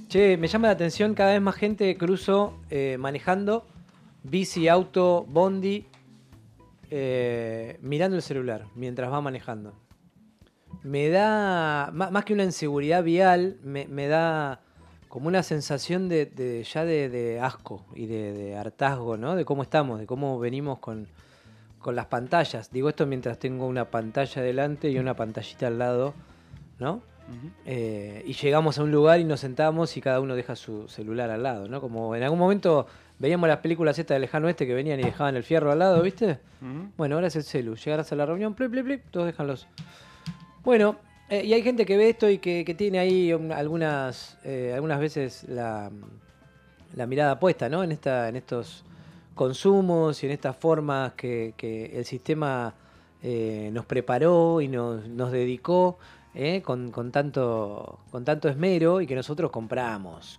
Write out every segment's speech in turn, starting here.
Che, me llama la atención, cada vez más gente cruzo manejando, bici, auto, bondi, mirando el celular mientras va manejando. Me da, más que una inseguridad vial, me da como una sensación de asco y de hartazgo, ¿no? De cómo estamos, de cómo venimos con las pantallas. Digo esto mientras tengo una pantalla delante y una pantallita al lado, ¿no? Y llegamos a un lugar y nos sentamos y cada uno deja su celular al lado, ¿no? Como en algún momento veíamos las películas estas de Lejano Oeste que venían y dejaban el fierro al lado, ¿viste? Bueno, ahora es el celu. Llegarás a la reunión, plip, plip, plip, todos dejan los... Bueno, y hay gente que ve esto y que tiene ahí algunas veces la mirada puesta, ¿no? En estos consumos y en estas formas que el sistema nos preparó y nos dedicó con tanto esmero y que nosotros compramos.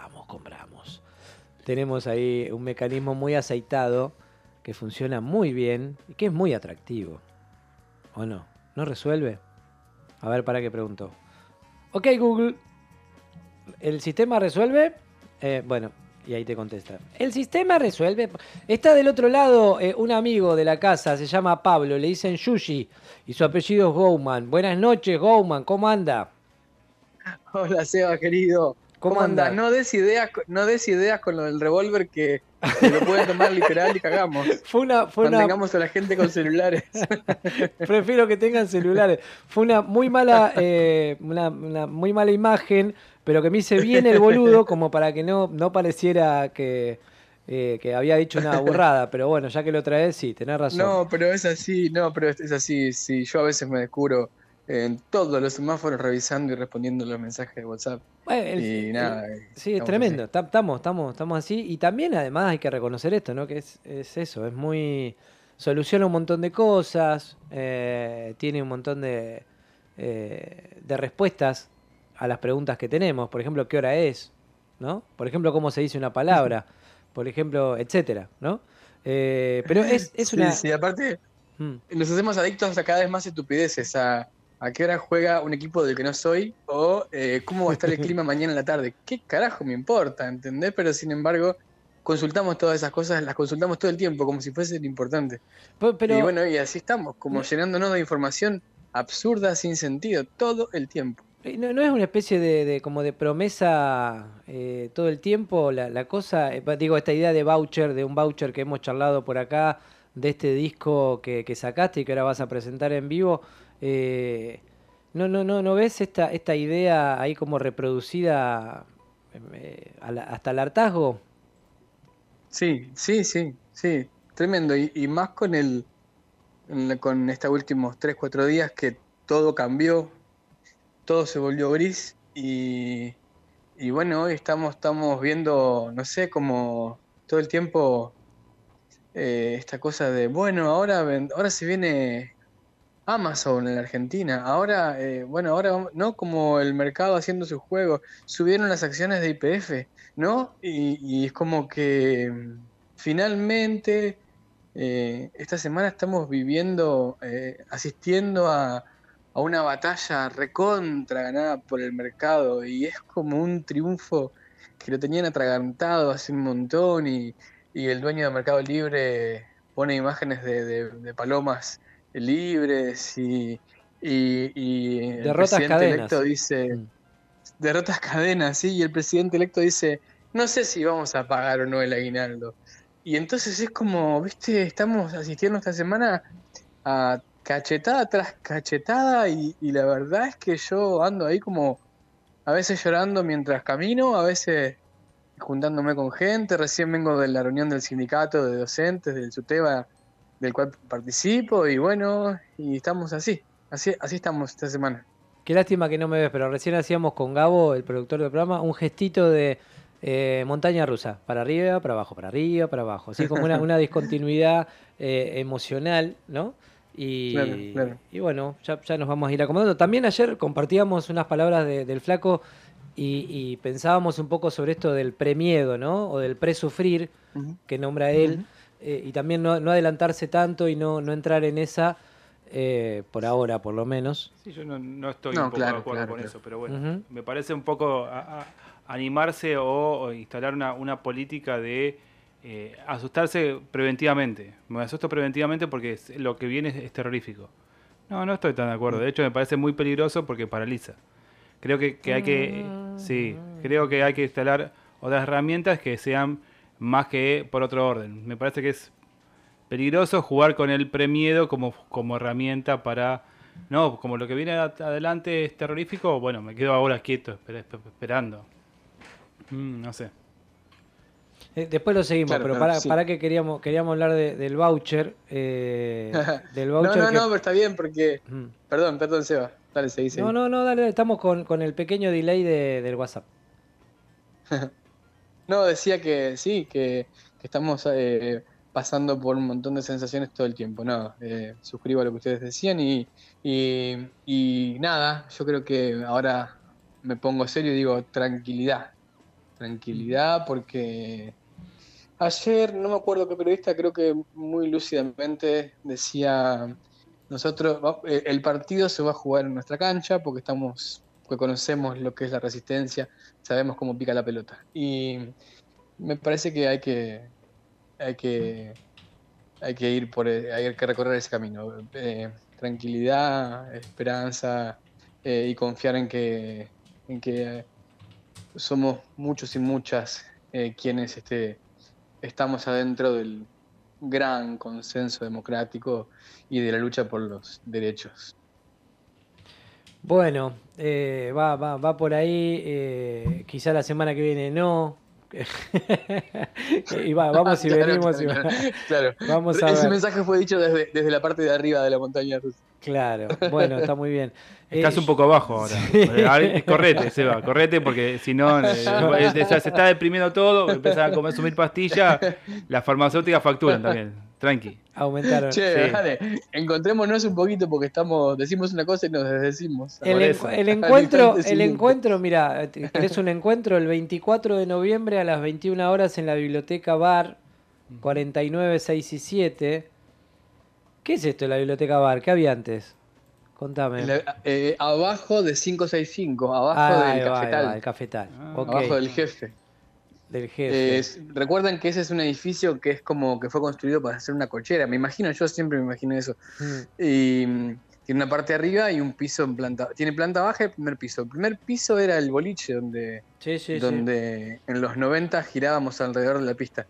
Tenemos ahí un mecanismo muy aceitado que funciona muy bien y que es muy atractivo. ¿O no? ¿No resuelve? A ver, ¿para qué pregunto? Ok, Google. ¿El sistema resuelve? Bueno, y ahí te contesta. ¿El sistema resuelve? Está del otro lado un amigo de la casa, se llama Pablo, le dicen Yushi, y su apellido es Gouman. Buenas noches, Gouman, ¿cómo anda? Hola Seba, querido. ¿Cómo ¿Cómo anda? anda? No des ideas con lo del revólver que se lo pueden tomar literal y cagamos. Fue una... Mantengamos a la gente con celulares. Prefiero que tengan celulares. Fue una muy mala, una muy mala imagen, pero que me hice bien el boludo como para que no pareciera que había dicho una burrada. Pero bueno, ya que lo traes, sí, tenés razón. No, pero es así, no, pero es así. Sí, yo a veces me descubro en todos los semáforos revisando y respondiendo los mensajes de WhatsApp. Bueno, Y nada, sí, es estamos así. tremendo. Estamos así. Y también, además, hay que reconocer esto, ¿no? Que es eso, es muy... Soluciona un montón de cosas, tiene un montón de respuestas a las preguntas que tenemos. Por ejemplo, ¿qué hora es? ¿No? Por ejemplo, ¿cómo se dice una palabra? Por ejemplo, etcétera, ¿no? Pero es Sí, una... sí, aparte. Mm. Nos hacemos adictos a cada vez más estupideces, a qué hora juega un equipo del que no soy o cómo va a estar el clima mañana en la tarde. ¿Qué carajo me importa? ¿Entendés? Pero sin embargo, consultamos todas esas cosas, las consultamos todo el tiempo como si fuesen importantes. Y Pero bueno, y así estamos, como no, llenándonos de información absurda, sin sentido, todo el tiempo. no es una especie de como de promesa todo el tiempo la cosa. Digo, esta idea de voucher, de un voucher que hemos charlado por acá, de este disco que sacaste y que ahora vas a presentar en vivo. ¿No ves esta idea ahí como reproducida hasta el hartazgo? Sí, sí, sí, sí, tremendo. Y más con con estos últimos 3, 4 días que todo cambió, todo se volvió gris y bueno, hoy estamos viendo, no sé, como todo el tiempo esta cosa de, bueno, ahora se viene Amazon en la Argentina, ahora, bueno, ¿no? Como el mercado haciendo su juego, subieron las acciones de YPF, ¿no? Y es como que finalmente esta semana estamos viviendo, asistiendo a una batalla recontra ganada por el mercado y es como un triunfo que lo tenían atragantado hace un montón y el dueño de Mercado Libre pone imágenes de palomas libres y el Derrotas presidente electo cadenas. dice, Mm. derrotas cadenas, sí, y el presidente electo dice, no sé si vamos a pagar o no el aguinaldo. Y entonces es como, viste, estamos asistiendo esta semana a cachetada tras cachetada y la verdad es que yo ando ahí como a veces llorando mientras camino, a veces juntándome con gente, recién vengo de la reunión del sindicato de docentes del SUTEBA del cual participo y bueno, y estamos así estamos esta semana. Qué lástima que no me ves, pero recién hacíamos con Gabo, el productor del programa, un gestito de montaña rusa. Para arriba, para abajo, para arriba, para abajo. Así como una discontinuidad emocional, ¿no? Claro, claro. Y bueno, ya nos vamos a ir acomodando. También ayer compartíamos unas palabras del flaco y pensábamos un poco sobre esto del premiedo, ¿no? O del presufrir Ujú, que nombra él. ujú. Y también no adelantarse tanto y no entrar en esa. por ahora por lo menos. Sí, yo no estoy No, un poco de claro, acuerdo claro, con claro. eso, pero bueno, Ujú. me parece un poco animarse o instalar una política de asustarse preventivamente. Me asusto preventivamente porque lo que viene es terrorífico. No estoy tan de acuerdo. Mm. De hecho, me parece muy peligroso porque paraliza. Creo que hay que, sí, creo que hay que instalar otras herramientas que sean más que por otro orden. Me parece que es peligroso jugar con el premiedo como herramienta para... No, como lo que viene adelante es terrorífico, bueno, me quedo ahora quieto esperando. No sé. Después lo seguimos, Claro, pero claro, sí. para que queríamos hablar del voucher. Del No, voucher no, que... no, pero está bien porque... Ujú. Perdón, Seba. Dale, seguí, No, seguí. no, dale, estamos con el pequeño delay del WhatsApp. No, decía que sí, que estamos pasando por un montón de sensaciones todo el tiempo. No, suscribo a lo que ustedes decían y nada, yo creo que ahora me pongo serio y digo tranquilidad, tranquilidad porque ayer, no me acuerdo qué periodista, creo que muy lúcidamente decía, el partido se va a jugar en nuestra cancha porque porque conocemos lo que es la resistencia, sabemos cómo pica la pelota. Y me parece que hay que, hay que ir hay que recorrer ese camino. Tranquilidad, esperanza, y confiar en que somos muchos y muchas quienes estamos adentro del gran consenso democrático y de la lucha por los derechos. Bueno, va por ahí. Quizá la semana que viene no. Y vamos y Claro, venimos claro, y claro, claro. vamos a Ese ver. mensaje fue dicho desde la parte de arriba de la montaña rusa. Claro, bueno, está muy bien. Estás un poco abajo Sí. ahora. Correte, Seba, correte porque si no se está deprimiendo todo, empiezan a consumir pastillas, las farmacéuticas facturan también. Tranqui. Aumentaron. Che, Sí, dale, encontrémonos un poquito porque decimos una cosa y nos desdecimos por eso. El al instante el siguiente. encuentro, mira, ¿querés un encuentro el 24 de noviembre a las 21 horas en la Biblioteca Bar 49, 6 y 7? ¿Qué es esto de la Biblioteca Bar? ¿Qué había antes? Contame. Abajo de 565, abajo Ah, del ahí va, el cafetal, cafetal. Ah, Ok, abajo del jefe. del jefe. Recuerden que ese es un edificio que es como que fue construido para hacer una cochera. Me imagino, yo siempre me imagino eso. Mm, Y tiene una parte arriba y un piso en planta. Tiene planta baja y primer piso. El primer piso era el boliche sí, sí, sí. donde en los 90 girábamos alrededor de la pista.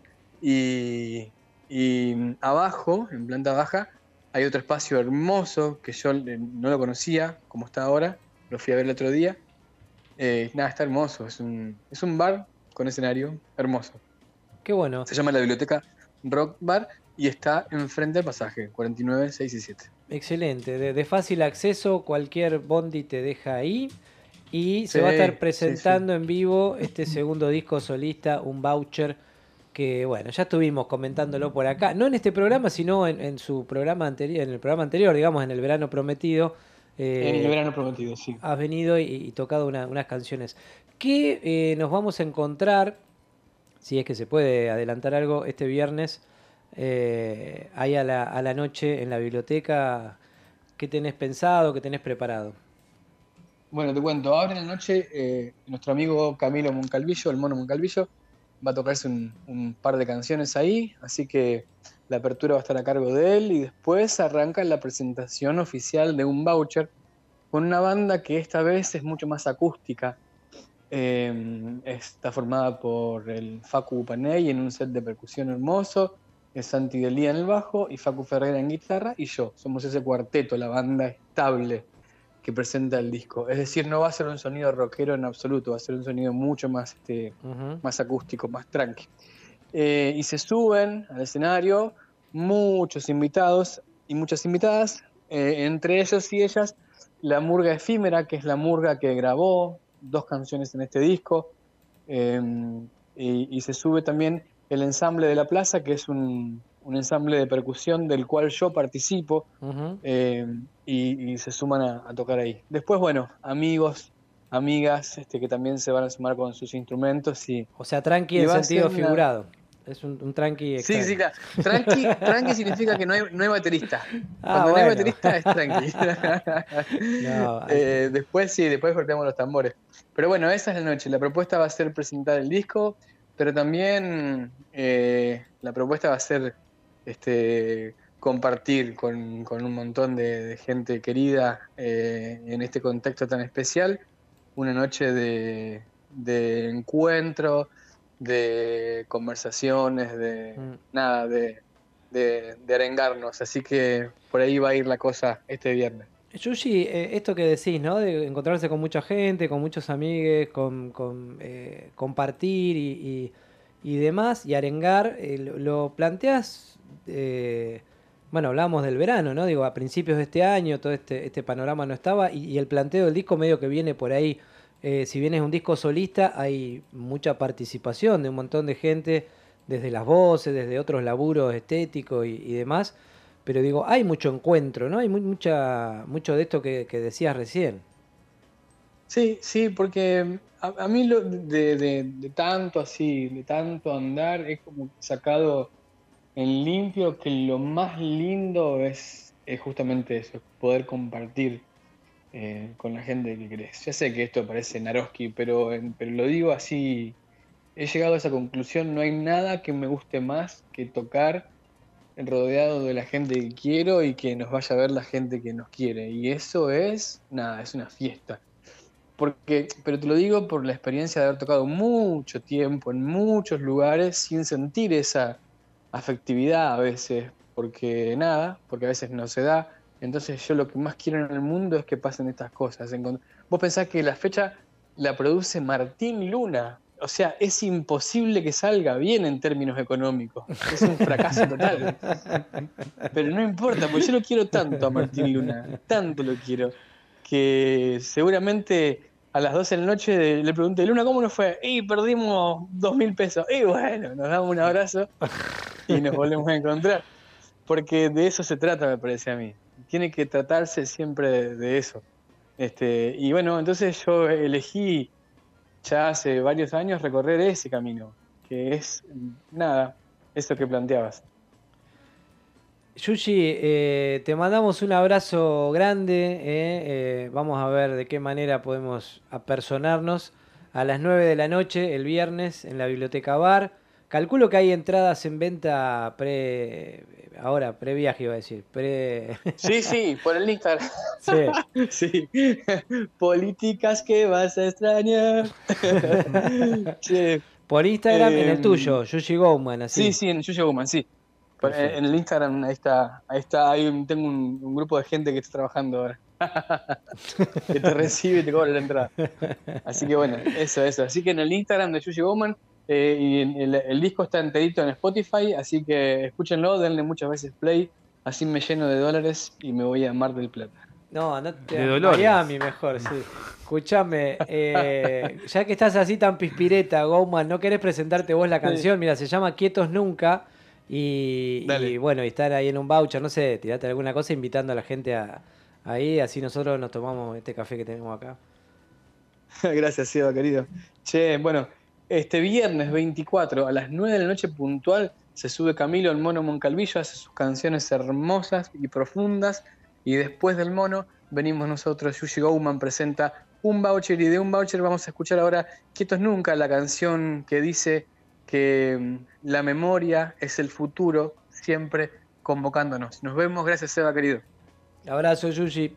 Y abajo, en planta baja, hay otro espacio hermoso que yo no lo conocía, como está ahora. Lo fui a ver el otro día. Nada, está hermoso. Es un bar con escenario hermoso. Qué bueno. Se llama la Biblioteca Rock Bar y está enfrente del pasaje, 49, 6 y 7. Excelente. De fácil acceso, cualquier bondi te deja ahí. Y se Sí, va a estar sí, sí. presentando en vivo este segundo disco solista, un voucher que, bueno, ya estuvimos comentándolo por acá. No en este programa, sino en su programa anterior, en el programa anterior, digamos, en el Verano Prometido. En el eh, verano prometido, sí. Has venido y tocado unas canciones. Que nos vamos a encontrar, si es que se puede adelantar algo, este viernes, ahí a la noche en la biblioteca. ¿Qué tenés pensado? ¿Qué tenés preparado? Bueno, te cuento, ahora en la noche nuestro amigo Camilo Moncalvillo, el mono Moncalvillo, va a tocarse un par de canciones ahí, así que la apertura va a estar a cargo de él y después arranca la presentación oficial de un voucher con una banda que esta vez es mucho más acústica. Está formada por el Facu Panay en un set de percusión hermoso, es Santi Delía en el bajo y Facu Ferreira en guitarra y yo. Somos ese cuarteto, la banda estable que presenta el disco. Es decir, no va a ser un sonido rockero en absoluto, va a ser un sonido mucho más, Ujú. más acústico, más tranqui. Y se suben al escenario muchos invitados y muchas invitadas, entre ellos y ellas la Murga Efímera, que es la murga que grabó 2 canciones en este disco, eh, y se sube también el ensamble de la plaza, que es un ensamble de percusión del cual yo participo, Ujú. eh, y se suman a tocar ahí. Después, bueno, amigos, amigas que también se van a sumar con sus instrumentos O sea, tranqui y en va a ser sentido una... figurado. Es un tranqui Sí, extraño. sí, claro. Tranqui significa que no hay baterista. Ah, Cuando no hay bueno. baterista es tranqui. No, Después golpeamos los tambores. Pero bueno, esa es la noche. La propuesta va a ser presentar el disco, pero también la propuesta va a ser compartir con un montón de gente querida en este contexto tan especial. Una noche de encuentro, de conversaciones, de arengarnos. Así que por ahí va a ir la cosa este viernes. Yushi, esto que decís, ¿no? De encontrarse con mucha gente, con muchos amigues, compartir y demás, y arengar, lo planteas, bueno, hablábamos del verano, ¿no? Digo, a principios de este año todo este panorama no estaba, y el planteo del disco medio que viene por ahí. Si bien es un disco solista, hay mucha participación de un montón de gente, desde las voces, desde otros laburos estéticos y demás. Pero digo, hay mucho encuentro, ¿no? Hay mucho de esto que decías recién. Sí, sí, porque a mí de tanto así, de tanto andar, es como sacado en limpio que lo más lindo es justamente eso, poder compartir con la gente que querés. Ya sé que esto parece Naroski, pero lo digo así, he llegado a esa conclusión, no hay nada que me guste más que tocar rodeado de la gente que quiero y que nos vaya a ver la gente que nos quiere. Y eso es, nada, es una fiesta. Pero te lo digo por la experiencia de haber tocado mucho tiempo en muchos lugares sin sentir esa afectividad a veces, porque a veces no se da. Entonces yo lo que más quiero en el mundo es que pasen estas cosas. Vos pensás que la fecha la produce Martín Luna. O sea, es imposible que salga bien en términos económicos. Es un fracaso total. Pero no importa, porque yo lo quiero tanto a Martín Luna, tanto lo quiero, que seguramente a las 12 de la noche le pregunté, Luna, ¿cómo nos fue? Y perdimos 2.000 pesos. Y bueno, nos damos un abrazo y nos volvemos a encontrar. Porque de eso se trata, me parece a mí. Tiene que tratarse siempre de eso. Y bueno, entonces yo elegí ya hace varios años recorrer ese camino, que es, nada, eso que planteabas. Yushi, te mandamos un abrazo grande. Vamos a ver de qué manera podemos apersonarnos a las 9 de la noche el viernes en la Biblioteca Bar. Calculo que hay entradas en venta pre-viaje iba a decir. Sí, por el Instagram. Sí. Sí. Políticas que vas a extrañar. Sí. Por Instagram, en el tuyo, Yushi Gouman, así. Sí, en Yuya Woman, sí. Perfecto. En el Instagram, ahí está, tengo un grupo de gente que está trabajando ahora. Que te recibe y te cobra la entrada. Así que bueno, eso. Así que en el Instagram de Yuji Bowman, y el disco está enterito en Spotify, así que escúchenlo, denle muchas veces play, así me lleno de dólares y me voy a Mar del Plata. No, andate De a Dolores. Miami mejor, sí. Escuchame, ya que estás así tan pispireta, Gouman, ¿no querés presentarte vos la canción? Mira, se llama Quietos Nunca y bueno, y estar ahí en un voucher, no sé, tirate alguna cosa invitando a la gente ahí, así nosotros nos tomamos este café que tenemos acá. Gracias, Seba, querido. Che, bueno, este viernes 24 a las 9 de la noche puntual se sube Camilo, el Mono Moncalvillo, hace sus canciones hermosas y profundas, y después del Mono venimos nosotros, Yuji Gouman presenta un voucher, y de un voucher vamos a escuchar ahora Quietos Nunca, la canción que dice que la memoria es el futuro, siempre convocándonos. Nos vemos, gracias, Seba, querido. Abrazo, Yuji.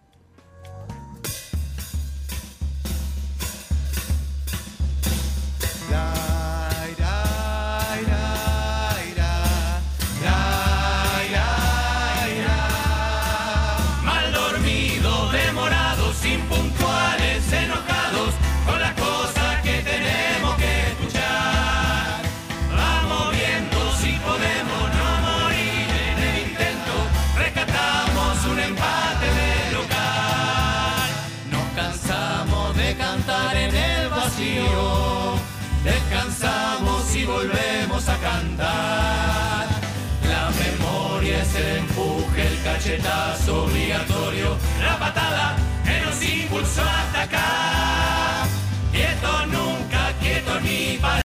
Mal dormido, demorados, impuntuales, enojados con las cosas que tenemos que escuchar. Vamos viendo si podemos no morir en el intento. Rescatamos un empate del local. Nos cansamos de cantar en el vacío. Descansamos y volvemos a cantar. La memoria es el empuje, el cachetazo obligatorio, la patada que nos impulsó a atacar.